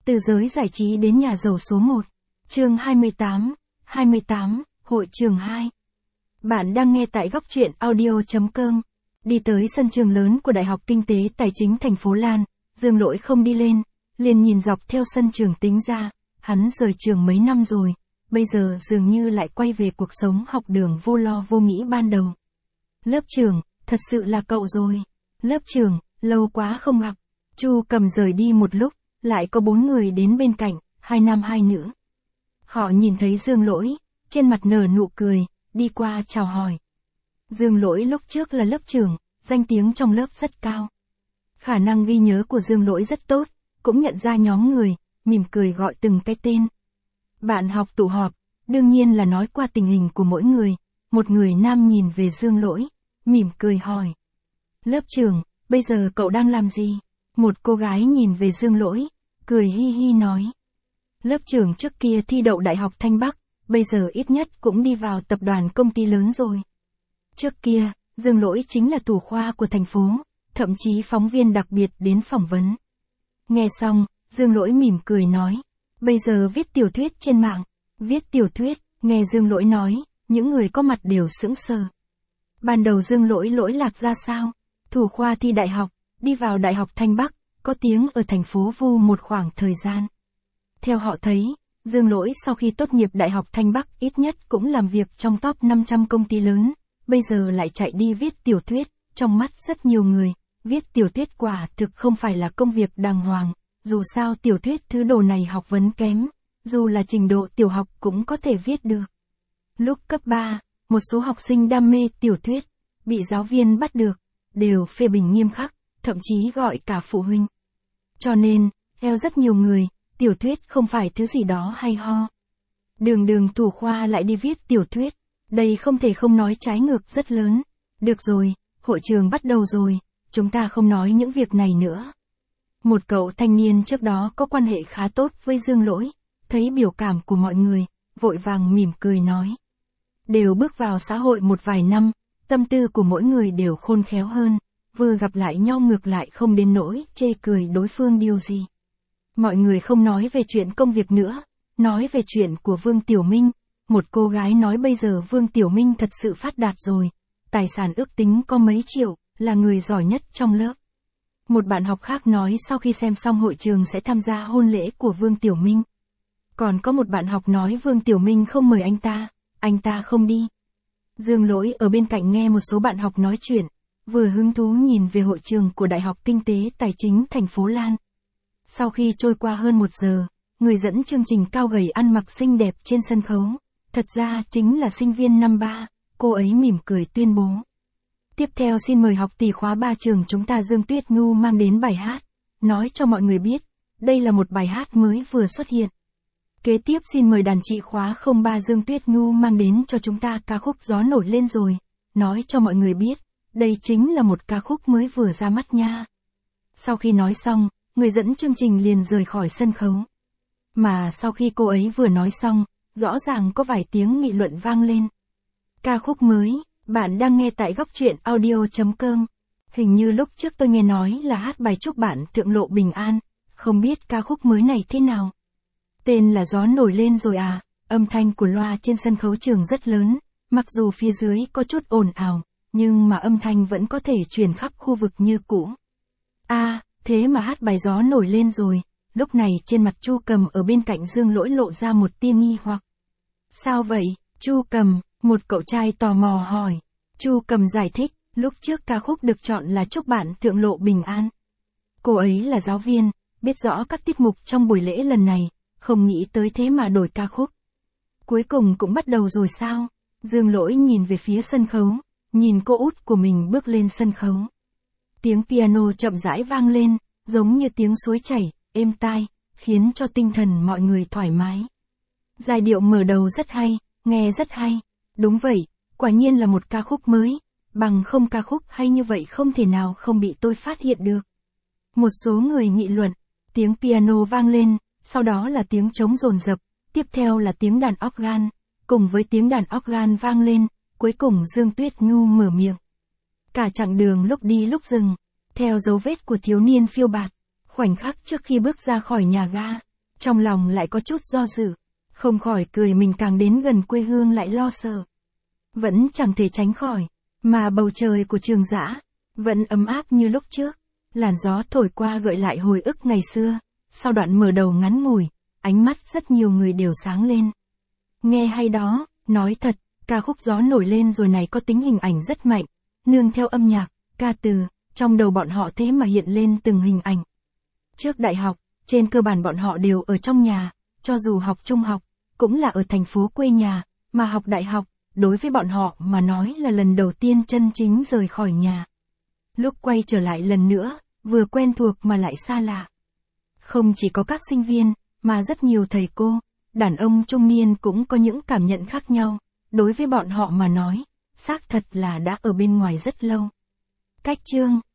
Từ giới giải trí đến nhà giàu số 1. Chương 28, hội trường 2. Bạn đang nghe tại góc truyện audio.com. Đi tới sân trường lớn của Đại học Kinh tế Tài chính thành phố Lan, Dương Lỗi không đi lên, liền nhìn dọc theo sân trường tính ra, hắn rời trường mấy năm rồi, bây giờ dường như lại quay về cuộc sống học đường vô lo vô nghĩ ban đầu. Lớp trưởng, thật sự là cậu rồi. Lớp trưởng, lâu quá không gặp. Chu Cầm rời đi một lúc, lại có 4 người đến bên cạnh, 2 nam 2 nữ. Họ nhìn thấy Dương Lỗi, trên mặt nở nụ cười, đi qua chào hỏi. Dương Lỗi lúc trước là lớp trưởng, danh tiếng trong lớp rất cao. Khả năng ghi nhớ của Dương Lỗi rất tốt, cũng nhận ra nhóm người, mỉm cười gọi từng cái tên. Bạn học tụ họp, đương nhiên là nói qua tình hình của mỗi người. Một người nam nhìn về Dương Lỗi, mỉm cười hỏi. Lớp trưởng, bây giờ cậu đang làm gì? Một cô gái nhìn về Dương Lỗi, cười hi hi nói. Lớp trưởng trước kia thi đậu Đại học Thanh Bắc, bây giờ ít nhất cũng đi vào tập đoàn công ty lớn rồi. Trước kia, Dương Lỗi chính là thủ khoa của thành phố, thậm chí phóng viên đặc biệt đến phỏng vấn. Nghe xong, Dương Lỗi mỉm cười nói. Bây giờ viết tiểu thuyết trên mạng. Viết tiểu thuyết, nghe Dương Lỗi nói, những người có mặt đều sững sờ. Ban đầu Dương Lỗi lỗi lạc ra sao? Thủ khoa thi đại học, đi vào Đại học Thanh Bắc, có tiếng ở thành phố Vu một khoảng thời gian. Theo họ thấy, Dương Lỗi sau khi tốt nghiệp Đại học Thanh Bắc ít nhất cũng làm việc trong top 500 công ty lớn, bây giờ lại chạy đi viết tiểu thuyết, trong mắt rất nhiều người, viết tiểu thuyết quả thực không phải là công việc đàng hoàng, dù sao tiểu thuyết thứ đồ này học vấn kém, dù là trình độ tiểu học cũng có thể viết được. Lúc cấp 3, một số học sinh đam mê tiểu thuyết, bị giáo viên bắt được, đều phê bình nghiêm khắc, thậm chí gọi cả phụ huynh. Cho nên, theo rất nhiều người, tiểu thuyết không phải thứ gì đó hay ho. Đường thủ khoa lại đi viết tiểu thuyết, đây không thể không nói trái ngược rất lớn. Được rồi, hội trường bắt đầu rồi, chúng ta không nói những việc này nữa. Một cậu thanh niên trước đó có quan hệ khá tốt với Dương Lỗi, thấy biểu cảm của mọi người, vội vàng mỉm cười nói. Đều bước vào xã hội một vài năm, tâm tư của mỗi người đều khôn khéo hơn, vừa gặp lại nhau ngược lại không đến nỗi chê cười đối phương điều gì. Mọi người không nói về chuyện công việc nữa, nói về chuyện của Vương Tiểu Minh. Một cô gái nói bây giờ Vương Tiểu Minh thật sự phát đạt rồi, tài sản ước tính có mấy triệu, là người giỏi nhất trong lớp. Một bạn học khác nói sau khi xem xong hội trường sẽ tham gia hôn lễ của Vương Tiểu Minh. Còn có một bạn học nói Vương Tiểu Minh không mời anh ta không đi. Dương Lỗi ở bên cạnh nghe một số bạn học nói chuyện, vừa hứng thú nhìn về hội trường của Đại học Kinh tế Tài chính thành phố Lan. Sau khi trôi qua hơn 1 giờ, người dẫn chương trình cao gầy ăn mặc xinh đẹp trên sân khấu, thật ra chính là sinh viên năm 3, cô ấy mỉm cười tuyên bố. Tiếp theo xin mời học tỷ khóa 3 trường chúng ta Dương Tuyết Nhu mang đến bài hát, nói cho mọi người biết, đây là một bài hát mới vừa xuất hiện. Kế tiếp xin mời đàn chị khóa 03 Dương Tuyết Nhu mang đến cho chúng ta ca khúc Gió nổi lên rồi, nói cho mọi người biết, đây chính là một ca khúc mới vừa ra mắt nha. Sau khi nói xong, người dẫn chương trình liền rời khỏi sân khấu. Mà sau khi cô ấy vừa nói xong, rõ ràng có vài tiếng nghị luận vang lên. Ca khúc mới, bạn đang nghe tại góc truyện audio.com. Hình như lúc trước tôi nghe nói là hát bài chúc bạn thượng lộ bình an, không biết ca khúc mới này thế nào. Tên là Gió nổi lên rồi à, âm thanh của loa trên sân khấu trường rất lớn, mặc dù phía dưới có chút ồn ào, nhưng mà âm thanh vẫn có thể truyền khắp khu vực như cũ. Thế mà hát bài Gió nổi lên rồi, lúc này trên mặt Chu Cầm ở bên cạnh Dương Lỗi lộ ra một tia nghi hoặc. Sao vậy, Chu Cầm? Một cậu trai tò mò hỏi. Chu Cầm giải thích, lúc trước ca khúc được chọn là chúc bạn thượng lộ bình an. Cô ấy là giáo viên, biết rõ các tiết mục trong buổi lễ lần này, không nghĩ tới thế mà đổi ca khúc. Cuối cùng cũng bắt đầu rồi sao? Dương Lỗi nhìn về phía sân khấu, nhìn cô út của mình bước lên sân khấu. Tiếng piano chậm rãi vang lên, giống như tiếng suối chảy, êm tai, khiến cho tinh thần mọi người thoải mái. Giai điệu mở đầu rất hay, nghe rất hay. Đúng vậy, quả nhiên là một ca khúc mới, bằng không ca khúc hay như vậy không thể nào không bị tôi phát hiện được. Một số người nghị luận, tiếng piano vang lên, sau đó là tiếng trống dồn dập, tiếp theo là tiếng đàn organ, cùng với tiếng đàn organ vang lên, cuối cùng Dương Tuyết Nhu mở miệng. Cả chặng đường lúc đi lúc dừng, theo dấu vết của thiếu niên phiêu bạt, khoảnh khắc trước khi bước ra khỏi nhà ga, Trong lòng lại có chút do dự, không khỏi cười mình càng đến gần quê hương lại lo sợ. Vẫn chẳng thể tránh khỏi, mà bầu trời của Trường Giã vẫn ấm áp như lúc trước. Làn gió thổi qua gợi lại hồi ức ngày xưa, sau đoạn mở đầu ngắn ngủi, ánh mắt rất nhiều người đều sáng lên. Nghe hay đó, nói thật, ca khúc Gió nổi lên rồi này có tính hình ảnh rất mạnh, nương theo âm nhạc, ca từ, trong đầu bọn họ thế mà hiện lên từng hình ảnh. Trước đại học, trên cơ bản bọn họ đều ở trong nhà, cho dù học trung học, cũng là ở thành phố quê nhà, mà học đại học, đối với bọn họ mà nói là lần đầu tiên chân chính rời khỏi nhà. Lúc quay trở lại lần nữa, vừa quen thuộc mà lại xa lạ. Không chỉ có các sinh viên, mà rất nhiều thầy cô, đàn ông trung niên cũng có những cảm nhận khác nhau. Đối với bọn họ mà nói, xác thật là đã ở bên ngoài rất lâu. Cách chương